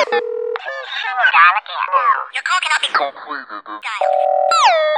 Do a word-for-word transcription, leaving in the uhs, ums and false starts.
Dial again. Your call cannot be completed. Dial.